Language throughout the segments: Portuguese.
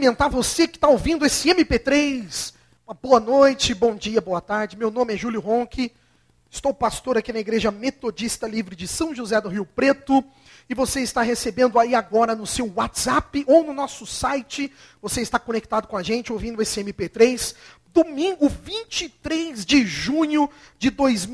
cumprimentar você que está ouvindo esse MP3. Uma boa noite, bom dia, boa tarde. Meu nome é Júlio Ronque. Estou pastor aqui na Igreja Metodista Livre de São José do Rio Preto. E você está recebendo aí agora no seu WhatsApp ou no nosso site. Você está conectado com a gente, ouvindo esse MP3. Domingo 23 de junho de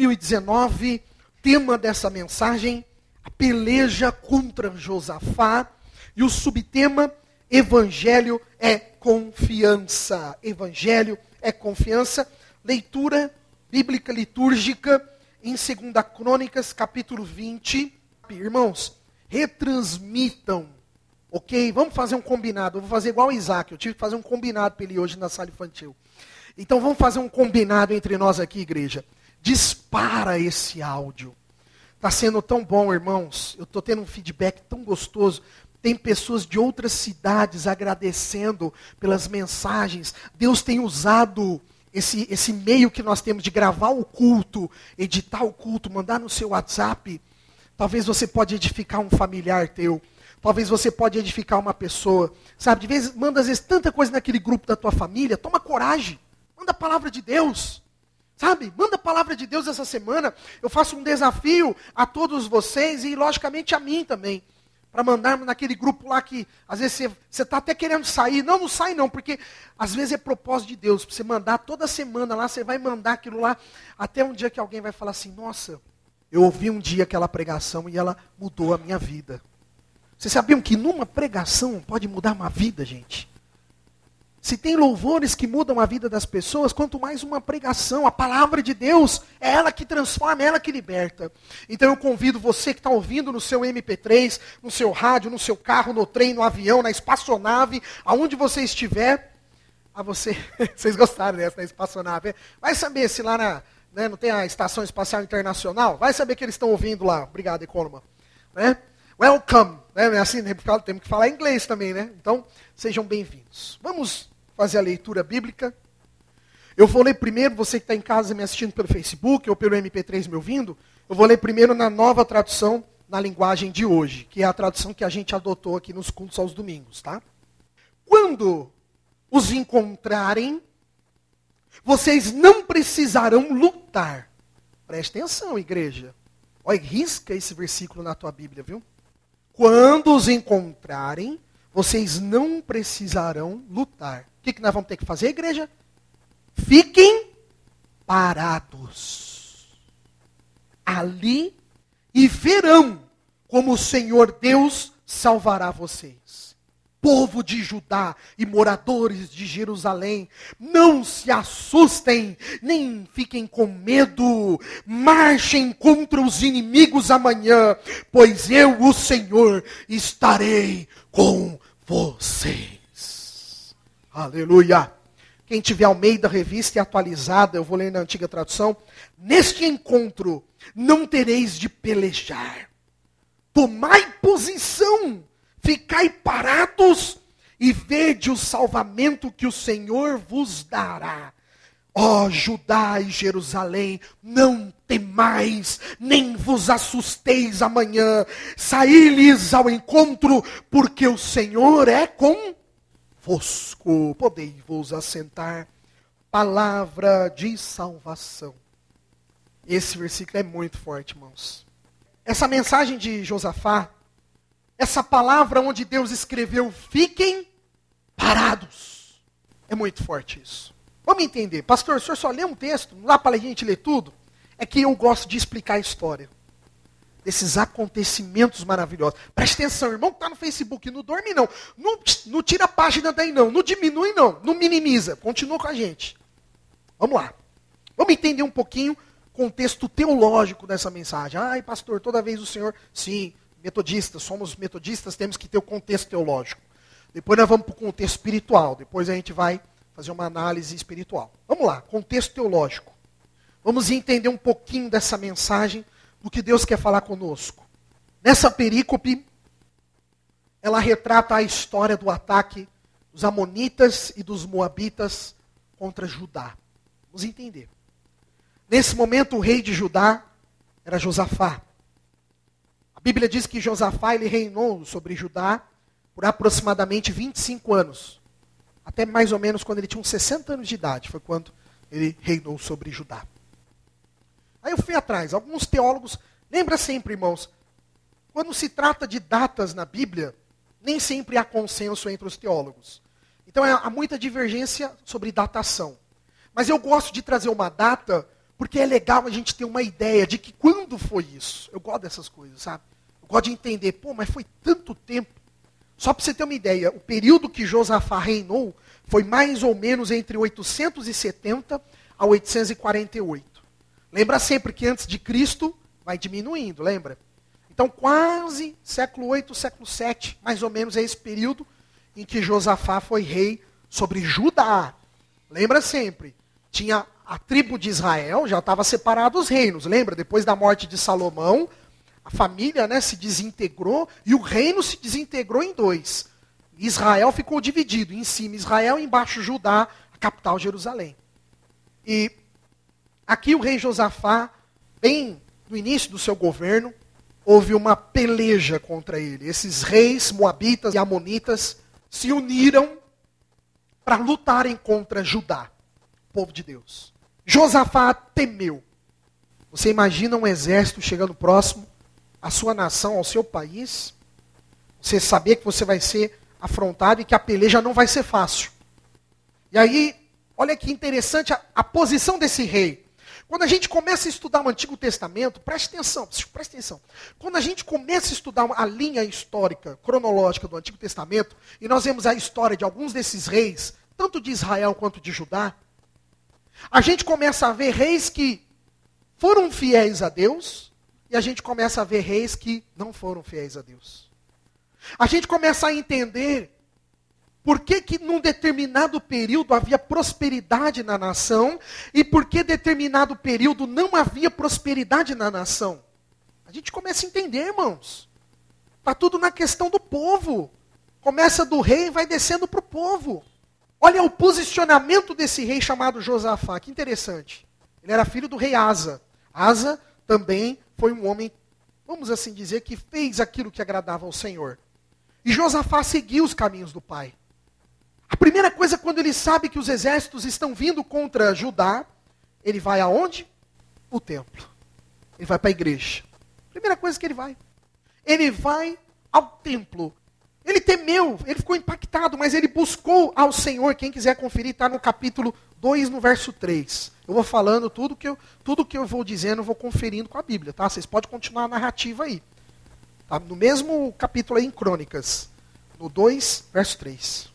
2019. Tema dessa mensagem, a peleja contra Josafá. E o subtema, Evangelho é confiança. Evangelho é confiança. Leitura bíblica litúrgica em 2 Crônicas, capítulo 20. Irmãos, retransmitam, ok? Vamos fazer um combinado. Eu vou fazer igual o Isaac. Eu tive que fazer um combinado para ele hoje na sala infantil. Então vamos fazer um combinado entre nós aqui, igreja. Dispara esse áudio. Está sendo tão bom, irmãos. Eu estou tendo um feedback tão gostoso. Tem pessoas de outras cidades agradecendo pelas mensagens. Deus tem usado esse meio que nós temos de gravar o culto, editar o culto, mandar no seu WhatsApp. Talvez você pode edificar um familiar teu. Talvez você pode edificar uma pessoa. Sabe, manda às vezes tanta coisa naquele grupo da tua família. Toma coragem. Manda a palavra de Deus. Sabe, manda a palavra de Deus essa semana. Eu faço um desafio a todos vocês e logicamente a mim também. Para mandarmos naquele grupo lá que, às vezes, você está até querendo sair. Não sai não, porque às vezes é propósito de Deus. Para você mandar toda semana lá, você vai mandar aquilo lá, até um dia que alguém vai falar assim, nossa, eu ouvi um dia aquela pregação e ela mudou a minha vida. Vocês sabiam que numa pregação pode mudar uma vida, gente? Se tem louvores que mudam a vida das pessoas, quanto mais uma pregação, a palavra de Deus, é ela que transforma, é ela que liberta. Então eu convido você que está ouvindo no seu MP3, no seu rádio, no seu carro, no trem, no avião, na espaçonave, aonde você estiver, vocês gostaram dessa, da espaçonave, vai saber se lá não tem a Estação Espacial Internacional, vai saber que eles estão ouvindo lá, obrigado, Economa, né? Welcome, né? Assim, temos que falar inglês também, né? Então, sejam bem-vindos. Vamos fazer a leitura bíblica. Eu vou ler primeiro, você que está em casa me assistindo pelo Facebook ou pelo MP3 me ouvindo, eu vou ler primeiro na nova tradução, na linguagem de hoje, que é a tradução que a gente adotou aqui nos cultos aos domingos, tá? Quando os encontrarem, vocês não precisarão lutar. Preste atenção, igreja. Olha, risca esse versículo na tua Bíblia, viu? Quando os encontrarem, vocês não precisarão lutar. O que nós vamos ter que fazer, igreja? Fiquem parados ali e verão como o Senhor Deus salvará vocês. Povo de Judá e moradores de Jerusalém, não se assustem, nem fiquem com medo. Marchem contra os inimigos amanhã, pois eu, o Senhor, estarei com vocês. Aleluia. Quem tiver Almeida Revista e atualizada, eu vou ler na antiga tradução. Neste encontro não tereis de pelejar. Tomai posição. Ficai parados e vede o salvamento que o Senhor vos dará. Ó Judá e Jerusalém, não temais, nem vos assusteis amanhã. Saí-lhes ao encontro, porque o Senhor é convosco. Podei-vos assentar. Palavra de salvação. Esse versículo é muito forte, irmãos. Essa mensagem de Josafá, essa palavra onde Deus escreveu, fiquem parados. É muito forte isso. Vamos entender. Pastor, o senhor só lê um texto? Não dá para a gente ler tudo? É que eu gosto de explicar a história. Desses acontecimentos maravilhosos. Preste atenção, irmão que está no Facebook. Não dorme não. Não tira a página daí não. Não diminui não. Não minimiza. Continua com a gente. Vamos lá. Vamos entender um pouquinho o contexto teológico dessa mensagem. Ai, pastor, toda vez o senhor... Sim, metodistas, somos metodistas, temos que ter o contexto teológico. Depois nós vamos para o contexto espiritual. Depois a gente vai fazer uma análise espiritual. Vamos lá, contexto teológico. Vamos entender um pouquinho dessa mensagem, do que Deus quer falar conosco. Nessa perícope, ela retrata a história do ataque dos amonitas e dos moabitas contra Judá. Vamos entender. Nesse momento, o rei de Judá era Josafá. A Bíblia diz que Josafá ele reinou sobre Judá por aproximadamente 25 anos. até mais ou menos quando ele tinha uns 60 anos de idade, foi quando ele reinou sobre Judá. Aí eu fui atrás, alguns teólogos, lembra sempre, irmãos, quando se trata de datas na Bíblia, nem sempre há consenso entre os teólogos. Então há muita divergência sobre datação. Mas eu gosto de trazer uma data, porque é legal a gente ter uma ideia de que quando foi isso. Eu gosto dessas coisas, sabe? Eu gosto de entender, mas foi tanto tempo. Só para você ter uma ideia, o período que Josafá reinou foi mais ou menos entre 870 a 848. Lembra sempre que antes de Cristo vai diminuindo, lembra? Então quase século 8, século 7, mais ou menos é esse período em que Josafá foi rei sobre Judá. Lembra sempre, tinha a tribo de Israel, já estava separado os reinos, lembra? Depois da morte de Salomão, a família, se desintegrou e o reino se desintegrou em dois. Israel ficou dividido, em cima Israel e embaixo Judá, a capital Jerusalém. E aqui o rei Josafá, bem no início do seu governo, houve uma peleja contra ele. Esses reis moabitas e amonitas se uniram para lutarem contra Judá, o povo de Deus. Josafá temeu. Você imagina um exército chegando próximo à sua nação, ao seu país, você saber que você vai ser afrontado e que a peleja não vai ser fácil. E aí, olha que interessante a posição desse rei. Quando a gente começa a estudar o Antigo Testamento, preste atenção. Quando a gente começa a estudar a linha histórica, cronológica do Antigo Testamento, e nós vemos a história de alguns desses reis, tanto de Israel quanto de Judá, a gente começa a ver reis que foram fiéis a Deus, e a gente começa a ver reis que não foram fiéis a Deus. A gente começa a entender por que num determinado período havia prosperidade na nação e por que determinado período não havia prosperidade na nação. A gente começa a entender, irmãos. Está tudo na questão do povo. Começa do rei e vai descendo para o povo. Olha o posicionamento desse rei chamado Josafá, que interessante. Ele era filho do rei Asa. Asa também foi um homem, vamos assim dizer, que fez aquilo que agradava ao Senhor. E Josafá seguiu os caminhos do pai. A primeira coisa, quando ele sabe que os exércitos estão vindo contra Judá, ele vai aonde? O templo. Ele vai para a igreja. Primeira coisa que ele vai. Ele vai ao templo. Ele temeu, ele ficou impactado, mas ele buscou ao Senhor. Quem quiser conferir, está no capítulo 2, no verso 3. Eu vou falando tudo que eu vou dizendo, eu vou conferindo com a Bíblia, tá? Vocês podem continuar a narrativa aí. Tá? No mesmo capítulo aí em Crônicas, no 2, verso 3.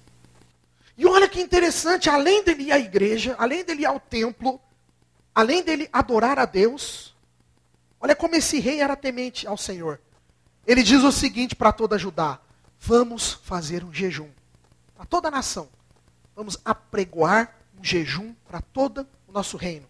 E olha que interessante, além dele ir à igreja, além dele ir ao templo, além dele adorar a Deus, olha como esse rei era temente ao Senhor. Ele diz o seguinte para toda Judá: vamos fazer um jejum para toda a nação. Vamos apregoar um jejum para todo o nosso reino.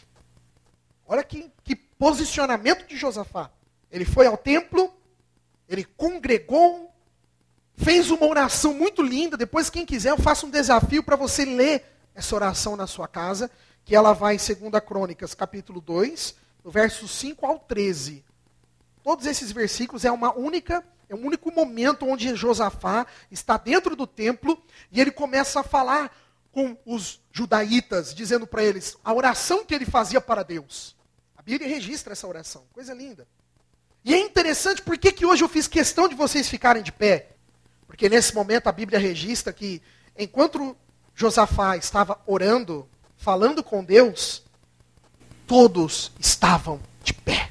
Olha que posicionamento de Josafá. Ele foi ao templo, ele congregou, fez uma oração muito linda. Depois, quem quiser, eu faço um desafio para você ler essa oração na sua casa, que ela vai em 2 Crônicas, capítulo 2, do verso 5 ao 13. Todos esses versículos é um único momento onde Josafá está dentro do templo e ele começa a falar com os judaítas, dizendo para eles a oração que ele fazia para Deus. A Bíblia registra essa oração, coisa linda. E é interessante, por que hoje eu fiz questão de vocês ficarem de pé? Porque nesse momento a Bíblia registra que enquanto Josafá estava orando, falando com Deus, todos estavam de pé.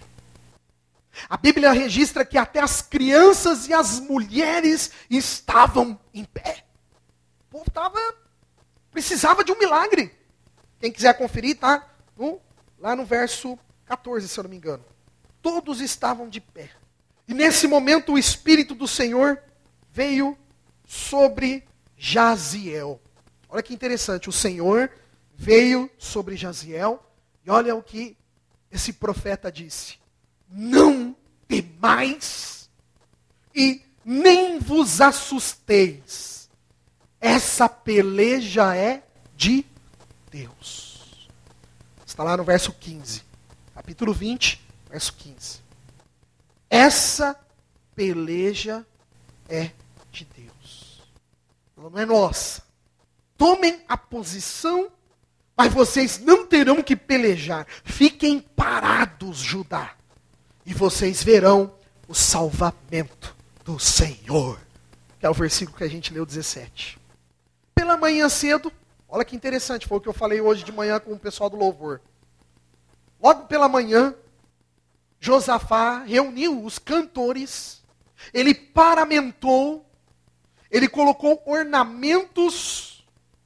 A Bíblia registra que até as crianças e as mulheres estavam em pé. O povo precisava de um milagre. Quem quiser conferir, tá lá no verso 14, se eu não me engano. Todos estavam de pé. E nesse momento o Espírito do Senhor veio sobre Jaziel. Olha que interessante, o Senhor veio sobre Jaziel, e olha o que esse profeta disse: não temais e nem vos assusteis, essa peleja é de Deus. Está lá no verso 15, capítulo 20, verso 15. Essa peleja é de Deus. Ela não é nossa. tomem a posição, mas vocês não terão que pelejar. Fiquem parados, Judá, e vocês verão o salvamento do Senhor. Que é o versículo que a gente leu, 17. Pela manhã cedo, olha que interessante, foi o que eu falei hoje de manhã com o pessoal do louvor. Logo pela manhã, Josafá reuniu os cantores, ele paramentou, ele colocou ornamentos,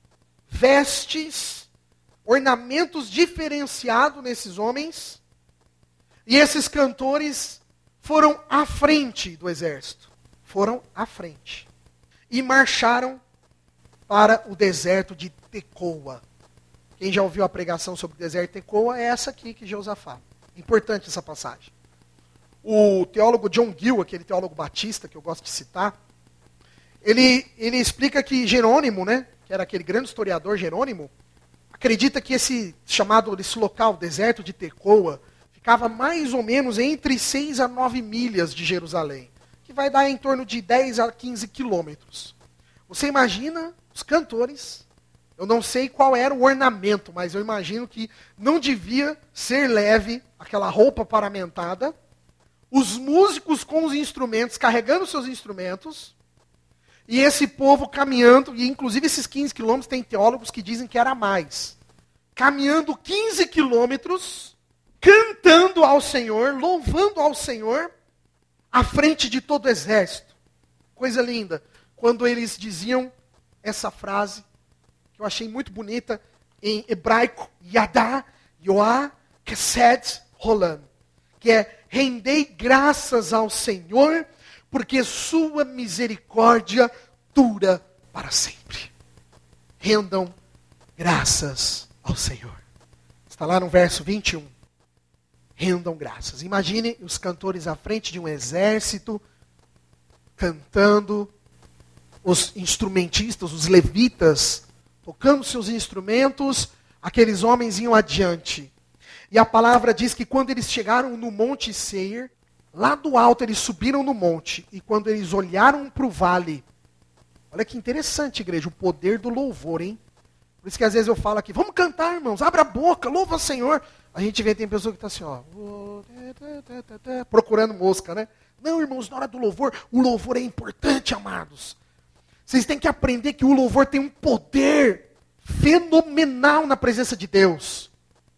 vestes, ornamentos diferenciados nesses homens, e esses cantores foram à frente do exército. Foram à frente. E marcharam para o deserto de Tecoa. Quem já ouviu a pregação sobre o deserto de Tecoa é essa aqui que Josafá. Importante essa passagem. O teólogo John Gill, aquele teólogo batista que eu gosto de citar, ele explica que Jerônimo, né, que era aquele grande historiador Jerônimo, acredita que esse local, o deserto de Tecoa, ficava mais ou menos entre 6 a 9 milhas de Jerusalém, que vai dar em torno de 10 a 15 quilômetros. Você imagina os cantores, eu não sei qual era o ornamento, mas eu imagino que não devia ser leve aquela roupa paramentada, os músicos com os instrumentos, carregando seus instrumentos, e esse povo caminhando, e inclusive esses 15 quilômetros tem teólogos que dizem que era mais, caminhando 15 quilômetros, cantando ao Senhor, louvando ao Senhor, à frente de todo o exército. Coisa linda, quando eles diziam essa frase, que eu achei muito bonita, em hebraico, Yadá, Yoá, Kesed, Rolam, que é, rendei graças ao Senhor, porque sua misericórdia dura para sempre. Rendam graças ao Senhor. Está lá no verso 21. Rendam graças. Imagine os cantores à frente de um exército, cantando, os instrumentistas, os levitas, tocando seus instrumentos, aqueles homens iam adiante. E a palavra diz que quando eles chegaram no Monte Seir, lá do alto eles subiram no monte, e quando eles olharam para o vale, olha que interessante, igreja, o poder do louvor, hein? Por isso que às vezes eu falo aqui, vamos cantar, irmãos, abra a boca, louva o Senhor. A gente vê, tem pessoa que está assim, ó, procurando mosca, né? Não, irmãos, na hora do louvor, o louvor é importante, amados. Vocês têm que aprender que o louvor tem um poder fenomenal na presença de Deus.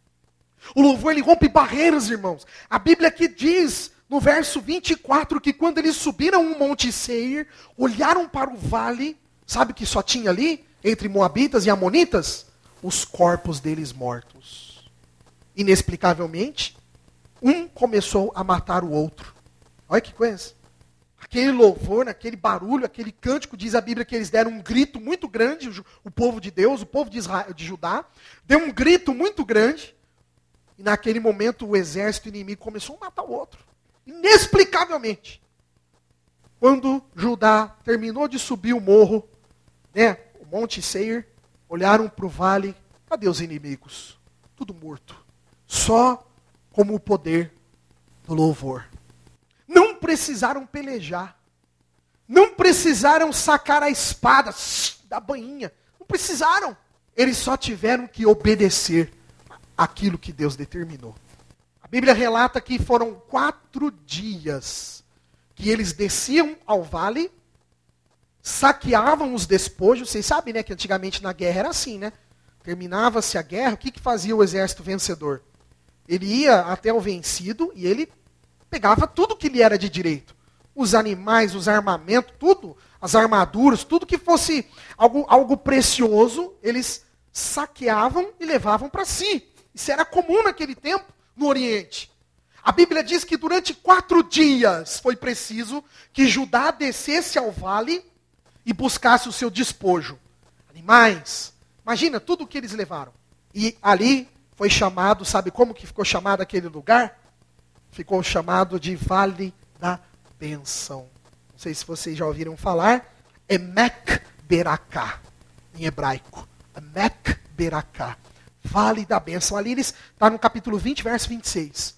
O louvor, ele rompe barreiras, irmãos. A Bíblia aqui diz, no verso 24, que quando eles subiram um Monte Seir, olharam para o vale, sabe o que só tinha ali, entre Moabitas e Amonitas? Os corpos deles mortos. Inexplicavelmente, um começou a matar o outro. Olha que coisa. Aquele louvor, aquele barulho, aquele cântico, diz a Bíblia que eles deram um grito muito grande, o povo de Deus, o povo de Israel, de Judá, deu um grito muito grande, e naquele momento o exército inimigo começou a matar o outro. Inexplicavelmente. Quando Judá terminou de subir o morro, né, o Monte Seir, olharam para o vale, cadê os inimigos? Tudo morto. Só como o poder do louvor. Não precisaram pelejar. Não precisaram sacar a espada da bainha. Não precisaram. Eles só tiveram que obedecer aquilo que Deus determinou. A Bíblia relata que foram 4 dias que eles desciam ao vale, saqueavam os despojos. Vocês sabem, né, que antigamente na guerra era assim, né? Terminava-se a guerra, o que fazia o exército vencedor? Ele ia até o vencido e ele pegava tudo que lhe era de direito. Os animais, os armamentos, tudo, as armaduras, tudo que fosse algo precioso, eles saqueavam e levavam para si. Isso era comum naquele tempo no Oriente. A Bíblia diz que durante 4 dias foi preciso que Judá descesse ao vale e buscasse o seu despojo. Animais, imagina tudo o que eles levaram. E ali foi chamado, sabe como que ficou chamado aquele lugar? Ficou chamado de Vale da Bênção. Não sei se vocês já ouviram falar. Emek Beraká, em hebraico. Emek Beraká. Vale da Bênção. Ali está no capítulo 20, verso 26.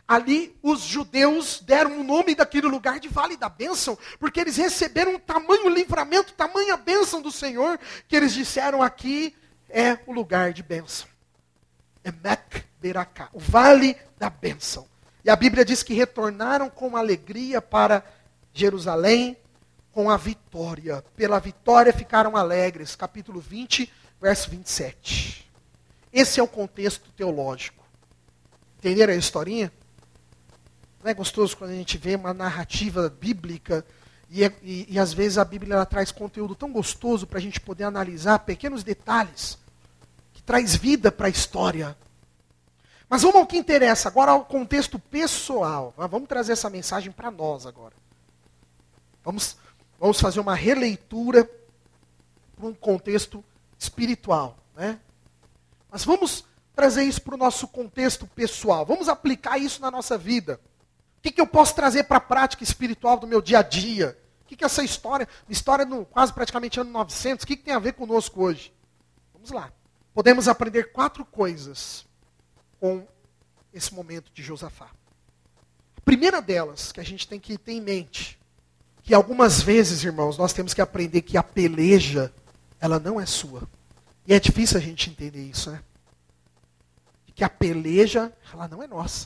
Ali os judeus deram o nome daquele lugar de Vale da Bênção, porque eles receberam um tamanho livramento, tamanha bênção do Senhor, que eles disseram: aqui é o lugar de bênção. Emek Beracá, o Vale da Bênção. E a Bíblia diz que retornaram com alegria para Jerusalém, com a vitória. Pela vitória ficaram alegres. Capítulo 20, verso 27. Esse é o contexto teológico. Entenderam a historinha? Não é gostoso quando a gente vê uma narrativa bíblica e às vezes a Bíblia ela traz conteúdo tão gostoso para a gente poder analisar pequenos detalhes que traz vida para a história. Mas vamos ao que interessa, agora ao contexto pessoal. Vamos trazer essa mensagem para nós agora. Vamos fazer uma releitura para um contexto espiritual, né? Mas vamos trazer isso para o nosso contexto pessoal. Vamos aplicar isso na nossa vida. O que eu posso trazer para a prática espiritual do meu dia a dia? O que essa história no quase praticamente ano 900, o que tem a ver conosco hoje? Vamos lá. Podemos aprender 4 coisas com esse momento de Josafá. A primeira delas, que a gente tem que ter em mente, que algumas vezes, irmãos, nós temos que aprender que a peleja, ela não é sua. E é difícil a gente entender isso, né? Que a peleja, ela não é nossa.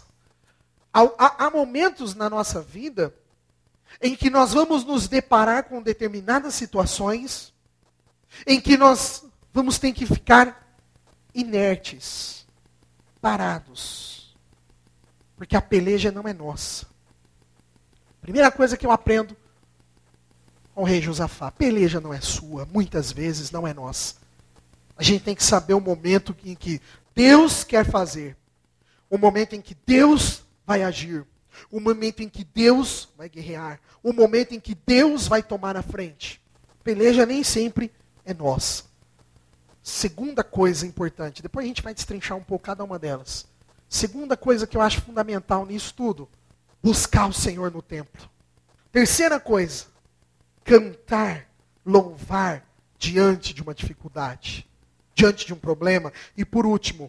Há momentos na nossa vida em que nós vamos nos deparar com determinadas situações em que nós vamos ter que ficar inertes, parados, porque a peleja não é nossa. Primeira coisa que eu aprendo com o rei Josafá: a peleja não é sua, muitas vezes não é nossa. A gente tem que saber o momento em que Deus quer fazer, o momento em que Deus vai agir, o momento em que Deus vai guerrear, o momento em que Deus vai tomar a frente. A peleja nem sempre é nossa. Segunda coisa importante, depois a gente vai destrinchar um pouco cada uma delas. Segunda coisa que eu acho fundamental nisso tudo: buscar o Senhor no templo. Terceira coisa: cantar, louvar diante de uma dificuldade, diante de um problema. E por último,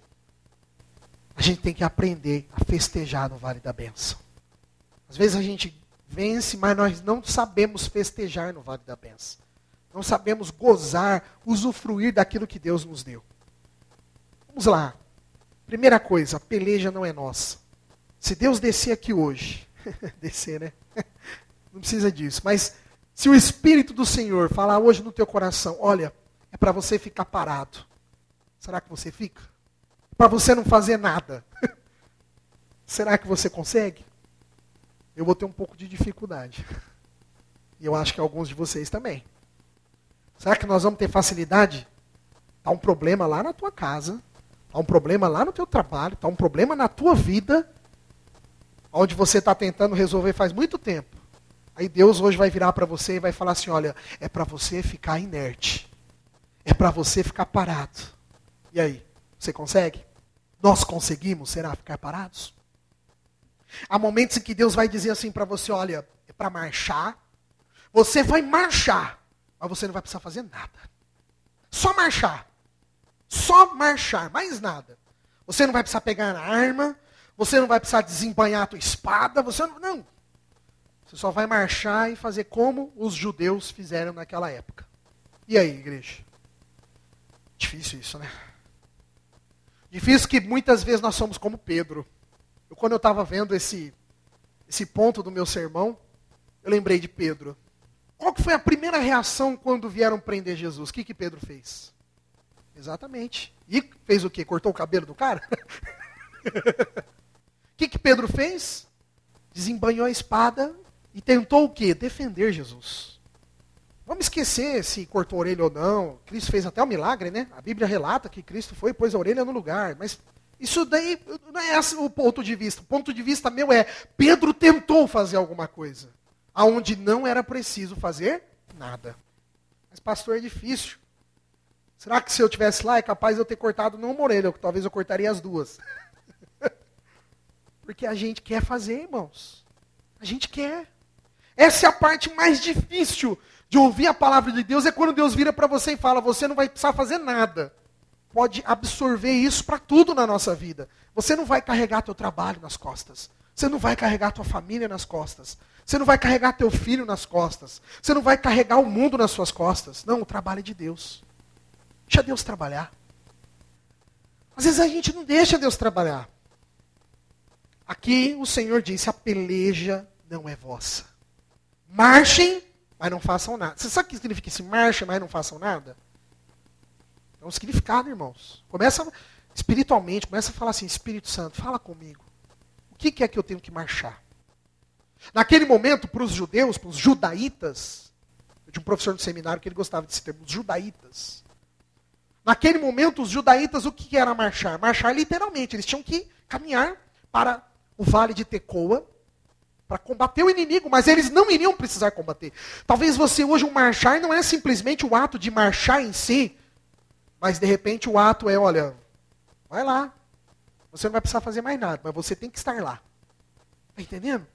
a gente tem que aprender a festejar no Vale da Bênção. Às vezes a gente vence, mas nós não sabemos festejar no Vale da Bênção. Não sabemos gozar, usufruir daquilo que Deus nos deu. Vamos lá. Primeira coisa: a peleja não é nossa. Se Deus descer aqui hoje, descer, né? Não precisa disso, mas se o Espírito do Senhor falar hoje no teu coração: olha, é para você ficar parado, será que você fica? Para você não fazer nada, será que você consegue? Eu vou ter um pouco de dificuldade. E eu acho que alguns de vocês também. Será que nós vamos ter facilidade? Está um problema lá na tua casa, está um problema lá no teu trabalho, está um problema na tua vida, onde você está tentando resolver faz muito tempo. Aí Deus hoje vai virar para você e vai falar assim: olha, é para você ficar inerte. É para você ficar parado. E aí, você consegue? Nós conseguimos, será, ficar parados? Há momentos em que Deus vai dizer assim para você: olha, é para marchar. Você vai marchar, mas você não vai precisar fazer nada. Só marchar. Só marchar, mais nada. Você não vai precisar pegar na arma, você não vai precisar desembainhar a tua espada, você não. Você só vai marchar e fazer como os judeus fizeram naquela época. E aí, igreja? Difícil isso, né? Difícil que muitas vezes nós somos como Pedro. Quando eu estava vendo esse ponto do meu sermão, eu lembrei de Pedro. Qual que foi a primeira reação quando vieram prender Jesus? O que Pedro fez? Exatamente. E fez o quê? Cortou o cabelo do cara? O que Pedro fez? Desembainhou a espada e tentou o quê? Defender Jesus. Vamos esquecer se cortou a orelha ou não. Cristo fez até um milagre, né? A Bíblia relata que Cristo foi e pôs a orelha no lugar. Mas isso daí não é esse o ponto de vista. O ponto de vista meu é: Pedro tentou fazer alguma coisa, aonde não era preciso fazer nada. Mas pastor, é difícil. Será que se eu estivesse lá é capaz de eu ter cortado não uma orelha, talvez eu cortaria as duas? Porque a gente quer fazer, irmãos. A gente quer. Essa é a parte mais difícil de ouvir a palavra de Deus, é quando Deus vira para você e fala: você não vai precisar fazer nada. Pode absorver isso para tudo na nossa vida. Você não vai carregar teu trabalho nas costas. Você não vai carregar a tua família nas costas. Você não vai carregar teu filho nas costas. Você não vai carregar o mundo nas suas costas. Não, o trabalho é de Deus. Deixa Deus trabalhar. Às vezes a gente não deixa Deus trabalhar. Aqui o Senhor disse, a peleja não é vossa. Marchem, mas não façam nada. Você sabe o que significa esse marchem, mas não façam nada? É um significado, irmãos. Começa espiritualmente, começa a falar assim, Espírito Santo, fala comigo. O que é que eu tenho que marchar? Naquele momento, para os judeus, para os judaítas, eu tinha um professor no seminário que ele gostava desse termo, os judaítas. Naquele momento, os judaítas, o que era marchar? Marchar literalmente, eles tinham que caminhar para o vale de Tecoa, para combater o inimigo, mas eles não iriam precisar combater. Talvez você hoje, um marchar não é simplesmente o ato de marchar em si, mas de repente o ato é, olha, vai lá, você não vai precisar fazer mais nada, mas você tem que estar lá. Está entendendo?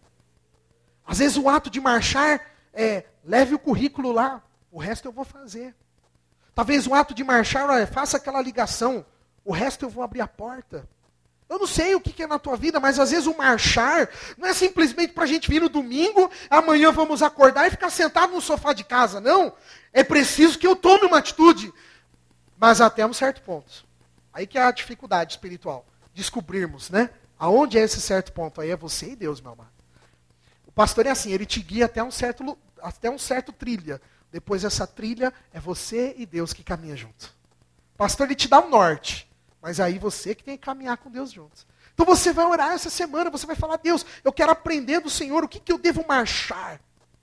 Às vezes o ato de marchar é, leve o currículo lá, o resto eu vou fazer. Talvez o ato de marchar, olha, faça aquela ligação, o resto eu vou abrir a porta. Eu não sei o que é na tua vida, mas às vezes o marchar não é simplesmente para a gente vir no domingo, amanhã vamos acordar e ficar sentado no sofá de casa, não. É preciso que eu tome uma atitude, mas até um certo ponto. Aí que é a dificuldade espiritual, descobrirmos, né? Aonde é esse certo ponto? Aí é você e Deus, meu amado. O pastor é assim, ele te guia até um certo trilha. Depois dessa trilha, é você e Deus que caminha junto. O pastor, ele te dá um norte. Mas aí você que tem que caminhar com Deus juntos. Então você vai orar essa semana, você vai falar, Deus, eu quero aprender do Senhor, o que eu devo marchar?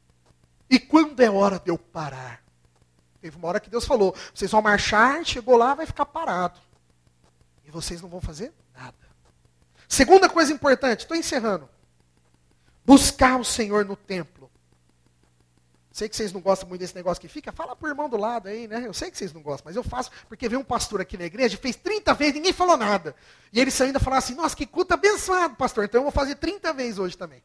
E quando é hora de eu parar? Teve uma hora que Deus falou, vocês vão marchar, chegou lá, vai ficar parado. E vocês não vão fazer nada. Segunda coisa importante, estou encerrando. Buscar o Senhor no templo. Sei que vocês não gostam muito desse negócio que fica, fala pro irmão do lado aí, né? Eu sei que vocês não gostam, mas eu faço, porque veio um pastor aqui na igreja, fez 30 vezes, ninguém falou nada. E ele saiu ainda falar assim, nossa, que culto abençoado, pastor, então eu vou fazer 30 vezes hoje também.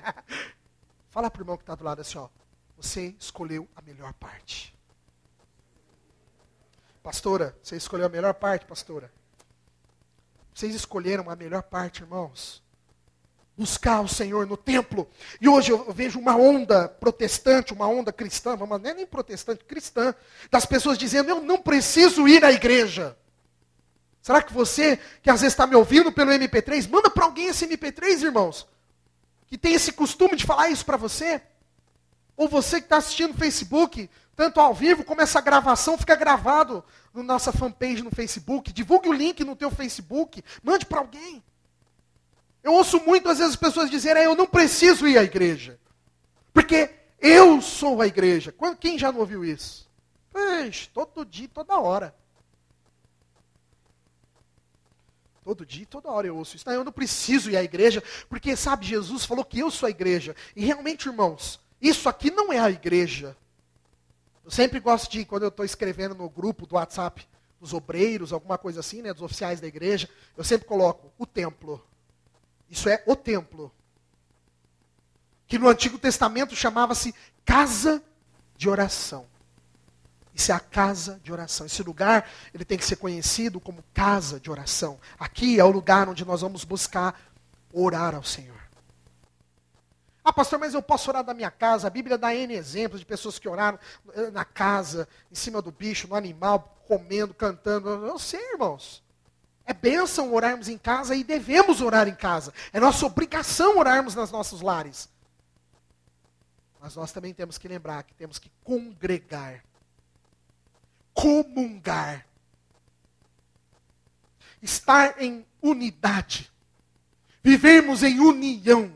Fala pro irmão que está do lado assim, ó, você escolheu a melhor parte. Pastora, você escolheu a melhor parte, pastora? Vocês escolheram a melhor parte, irmãos. Buscar o Senhor no templo. E hoje eu vejo uma onda protestante, uma onda cristã, não é nem protestante, cristã, das pessoas dizendo, eu não preciso ir à igreja. Será que você, que às vezes está me ouvindo pelo MP3, manda para alguém esse MP3, irmãos, que tem esse costume de falar isso para você? Ou você que está assistindo no Facebook, tanto ao vivo como essa gravação fica gravado na nossa fanpage no Facebook, divulgue o link no teu Facebook, mande para alguém. Eu ouço muito, às vezes, as pessoas dizerem, eu não preciso ir à igreja. Porque eu sou a igreja. Quem já não ouviu isso? Pois, todo dia, toda hora. Todo dia, toda hora eu ouço isso. Não, eu não preciso ir à igreja, porque, sabe, Jesus falou que eu sou a igreja. E realmente, irmãos, isso aqui não é a igreja. Eu sempre gosto de, quando eu estou escrevendo no grupo do WhatsApp, dos obreiros, alguma coisa assim, né, dos oficiais da igreja, eu sempre coloco o templo. Isso é o templo. Que no Antigo Testamento chamava-se casa de oração. Isso é a casa de oração. Esse lugar, ele tem que ser conhecido como casa de oração. Aqui é o lugar onde nós vamos buscar orar ao Senhor. Ah, pastor, mas eu posso orar da minha casa. A Bíblia dá N exemplos de pessoas que oraram na casa, em cima do bicho, no animal, comendo, cantando. Eu sei, irmãos. É bênção orarmos em casa e devemos orar em casa. É nossa obrigação orarmos nos nossos lares. Mas nós também temos que lembrar que temos que congregar. Comungar. Estar em unidade. Vivermos em união.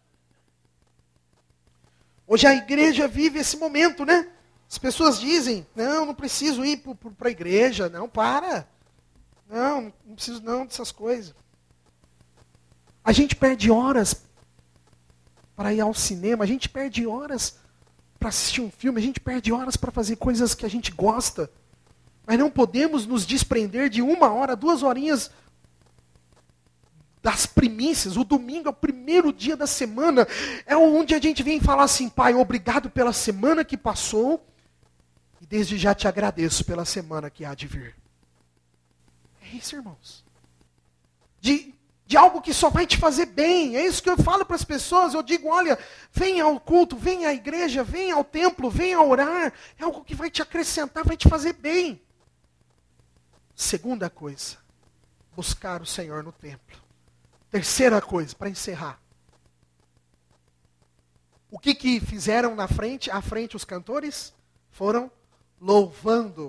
Hoje a igreja vive esse momento, né? As pessoas dizem, não preciso ir para a igreja. Não, para. Não preciso não dessas coisas. A gente perde horas para ir ao cinema, a gente perde horas para assistir um filme, a gente perde horas para fazer coisas que a gente gosta. Mas não podemos nos desprender de 1 hora, 2 horinhas das primícias. O domingo é o primeiro dia da semana. É onde a gente vem falar assim, Pai, obrigado pela semana que passou. E desde já te agradeço pela semana que há de vir. É isso, irmãos. De de algo que só vai te fazer bem. É isso que eu falo para as pessoas. Eu digo, olha, venha ao culto, venha à igreja, venha ao templo, venha orar. É algo que vai te acrescentar, vai te fazer bem. Segunda coisa, buscar o Senhor no templo. Terceira coisa, para encerrar. O que fizeram à frente os cantores? Foram louvando.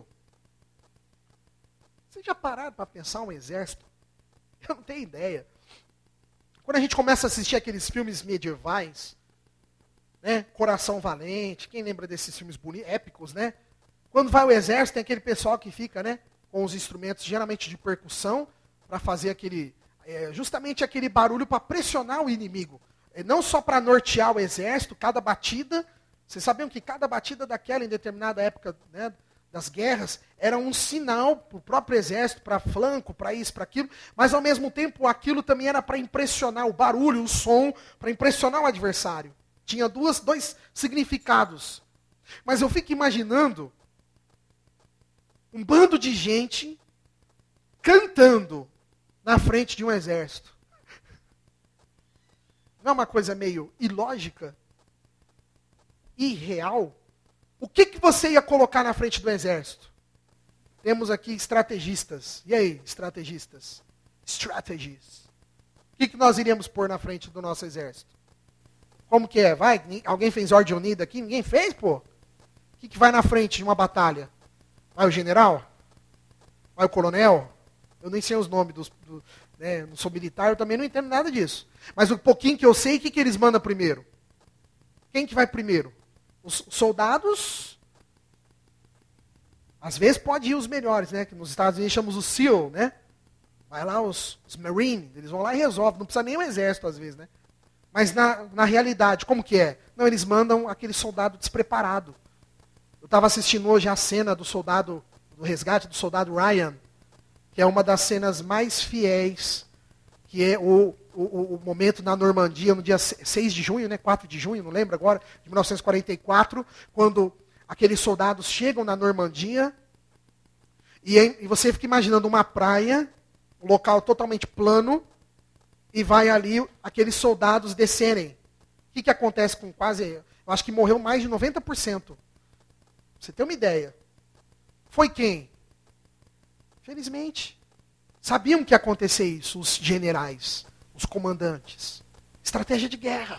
Vocês já pararam para pensar um exército? Eu não tenho ideia. Quando a gente começa a assistir aqueles filmes medievais, né? Coração Valente, quem lembra desses filmes bonitos, épicos, né? Quando vai o exército, tem aquele pessoal que fica, né? Com os instrumentos, geralmente de percussão, para fazer justamente aquele barulho para pressionar o inimigo. Não só para nortear o exército, cada batida. Vocês sabiam que cada batida daquela, em determinada época, né, das guerras, era um sinal para o próprio exército, para flanco, para isso, para aquilo. Mas, ao mesmo tempo, aquilo também era para impressionar o barulho, o som, para impressionar o adversário. Tinha dois significados. Mas eu fico imaginando um bando de gente cantando na frente de um exército. Não é uma coisa meio ilógica? Irreal? O que você ia colocar na frente do exército? Temos aqui estrategistas. E aí, estrategistas? Strategies. O que nós iríamos pôr na frente do nosso exército? Como que é? Vai? Alguém fez ordem unida aqui? Ninguém fez, pô? O que vai na frente de uma batalha? Vai o general? Vai o coronel? Eu nem sei os nomes né? Não sou militar, eu também não entendo nada disso. Mas o pouquinho que eu sei, o que eles mandam primeiro? Quem que vai primeiro? Os soldados? Às vezes pode ir os melhores, né? Que nos Estados Unidos chamamos o SEAL, né? Vai lá os Marines, eles vão lá e resolvem. Não precisa nem o exército, às vezes, né? Mas na realidade, como que é? Não, eles mandam aquele soldado despreparado. Eu estava assistindo hoje a cena do resgate do soldado Ryan, que é uma das cenas mais fiéis, que é o momento na Normandia, no dia 6 de junho, né, 4 de junho, não lembro agora, de 1944, quando aqueles soldados chegam na Normandia, e você fica imaginando uma praia, um local totalmente plano, e vai ali aqueles soldados descerem. O que acontece com eu acho que morreu mais de 90%. Pra você ter uma ideia. Foi quem? Felizmente. Sabiam que ia acontecer isso, os generais, os comandantes. Estratégia de guerra.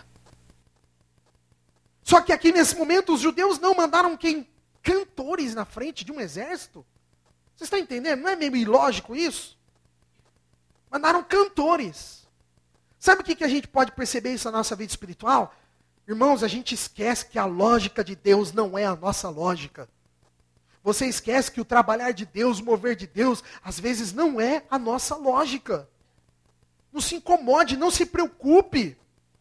Só que aqui nesse momento os judeus não mandaram quem? Cantores na frente de um exército. Vocês estão entendendo? Não é meio ilógico isso? Mandaram cantores. Sabe o que a gente pode perceber isso na nossa vida espiritual? Irmãos, a gente esquece que a lógica de Deus não é a nossa lógica. Você esquece que o trabalhar de Deus, o mover de Deus, às vezes não é a nossa lógica. Não se incomode, não se preocupe.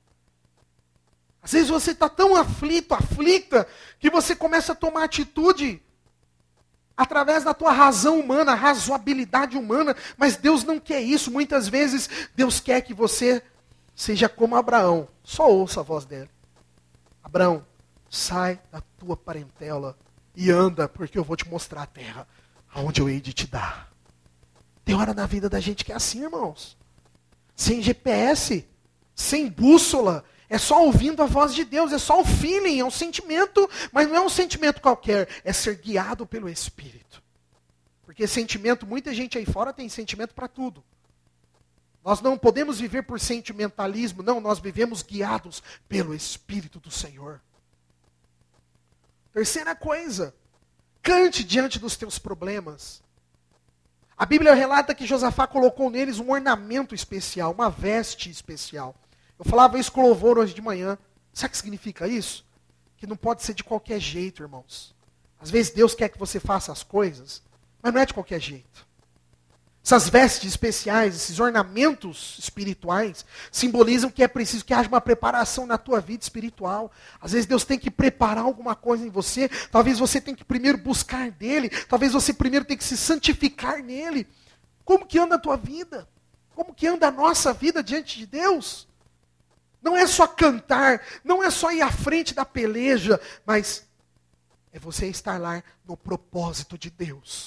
Às vezes você está tão aflita, que você começa a tomar atitude através da tua razão humana, razoabilidade humana, mas Deus não quer isso. Muitas vezes Deus quer que você seja como Abraão. Só ouça a voz dele. Abraão, sai da tua parentela e anda, porque eu vou te mostrar a terra, aonde eu hei de te dar. Tem hora na vida da gente que é assim, irmãos. Sem GPS, sem bússola, é só ouvindo a voz de Deus, é só o feeling, é um sentimento, mas não é um sentimento qualquer, é ser guiado pelo Espírito. Porque sentimento, muita gente aí fora tem sentimento para tudo. Nós não podemos viver por sentimentalismo, não, nós vivemos guiados pelo Espírito do Senhor. Terceira coisa, cante diante dos teus problemas. A Bíblia relata que Josafá colocou neles um ornamento especial, uma veste especial. Eu falava isso com o louvor hoje de manhã. Sabe o que significa isso? Que não pode ser de qualquer jeito, irmãos. Às vezes Deus quer que você faça as coisas, mas não é de qualquer jeito. Essas vestes especiais, esses ornamentos espirituais, simbolizam que é preciso que haja uma preparação na tua vida espiritual. Às vezes Deus tem que preparar alguma coisa em você. Talvez você tenha que primeiro buscar nele. Talvez você primeiro tenha que se santificar nele. Como que anda a tua vida? Como que anda a nossa vida diante de Deus? Não é só cantar, não é só ir à frente da peleja, mas é você estar lá no propósito de Deus.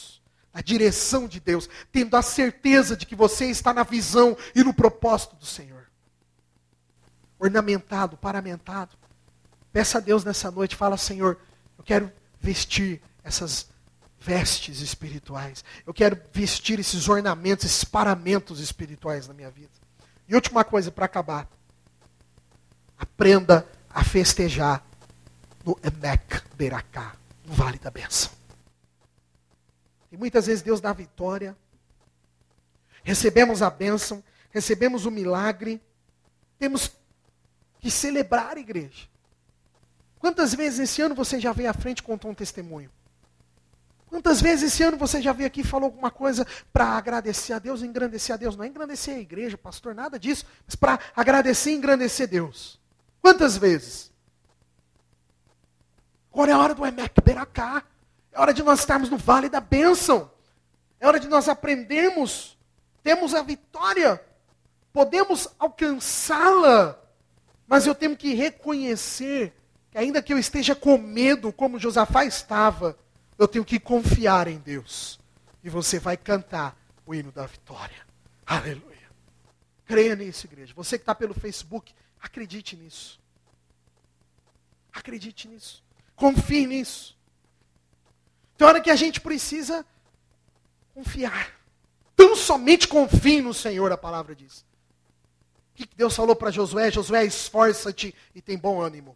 na direção de Deus, tendo a certeza de que você está na visão e no propósito do Senhor. Ornamentado, paramentado. Peça a Deus nessa noite, fala: Senhor, eu quero vestir essas vestes espirituais. Eu quero vestir esses ornamentos, esses paramentos espirituais na minha vida. E última coisa para acabar. Aprenda a festejar no Emek Berakah, no Vale da Bênção. E muitas vezes Deus dá vitória. Recebemos a bênção, recebemos o milagre. Temos que celebrar a igreja. Quantas vezes esse ano você já veio à frente e contou um testemunho? Quantas vezes esse ano você já veio aqui e falou alguma coisa para agradecer a Deus, engrandecer a Deus? Não é engrandecer a igreja, pastor, nada disso, mas para agradecer e engrandecer Deus. Quantas vezes? Agora é hora do Emek Berakah. É hora de nós estarmos no Vale da Bênção. É hora de nós aprendermos. Temos a vitória. Podemos alcançá-la. Mas eu tenho que reconhecer que ainda que eu esteja com medo, como Josafá estava, eu tenho que confiar em Deus. E você vai cantar o hino da vitória. Aleluia. Creia nisso, igreja. Você que está pelo Facebook, acredite nisso. Acredite nisso. Confie nisso. Tem hora que a gente precisa confiar. Tão somente confie no Senhor, a palavra diz. O que Deus falou para Josué? Josué, esforça-te e tem bom ânimo.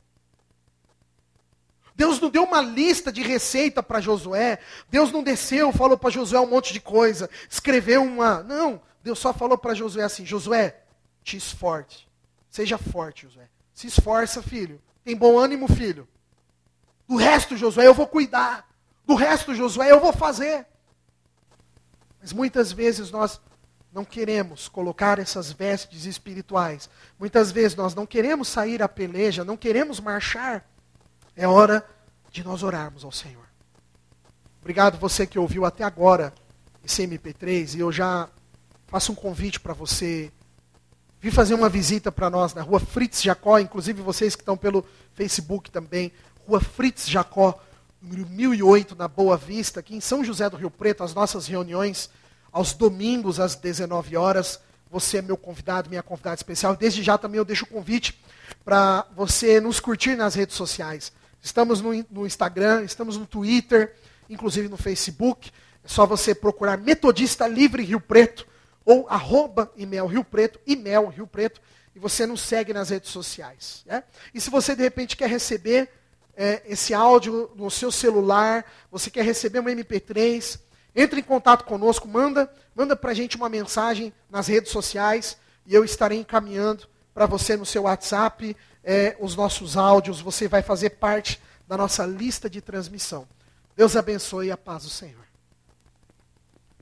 Deus não deu uma lista de receita para Josué. Deus não desceu, falou para Josué um monte de coisa. Escreveu uma... Não, Deus só falou para Josué assim: Josué, te esforce. Seja forte, Josué. Se esforça, filho. Tem bom ânimo, filho. Do resto, Josué, eu vou cuidar. Do resto, Josué, eu vou fazer. Mas muitas vezes nós não queremos colocar essas vestes espirituais. Muitas vezes nós não queremos sair à peleja, não queremos marchar. É hora de nós orarmos ao Senhor. Obrigado você que ouviu até agora esse MP3. E eu já faço um convite para você vir fazer uma visita para nós na Rua Fritz Jacó. Inclusive vocês que estão pelo Facebook também. Rua Fritz Jacó, número 1008, na Boa Vista, aqui em São José do Rio Preto. As nossas reuniões aos domingos às 19 horas. Você é meu convidado, minha convidada especial. Desde já também eu deixo o convite para você nos curtir nas redes sociais. Estamos no Instagram, estamos no Twitter, inclusive no Facebook. É só você procurar Metodista Livre Rio Preto ou @Imel Rio Preto, Imel Rio Preto, e você nos segue nas redes sociais. Né? E se você de repente quer receber esse áudio no seu celular, você quer receber um MP3, entre em contato conosco, manda para a gente uma mensagem nas redes sociais e eu estarei encaminhando para você no seu WhatsApp os nossos áudios. Você vai fazer parte da nossa lista de transmissão. Deus abençoe e a paz do Senhor.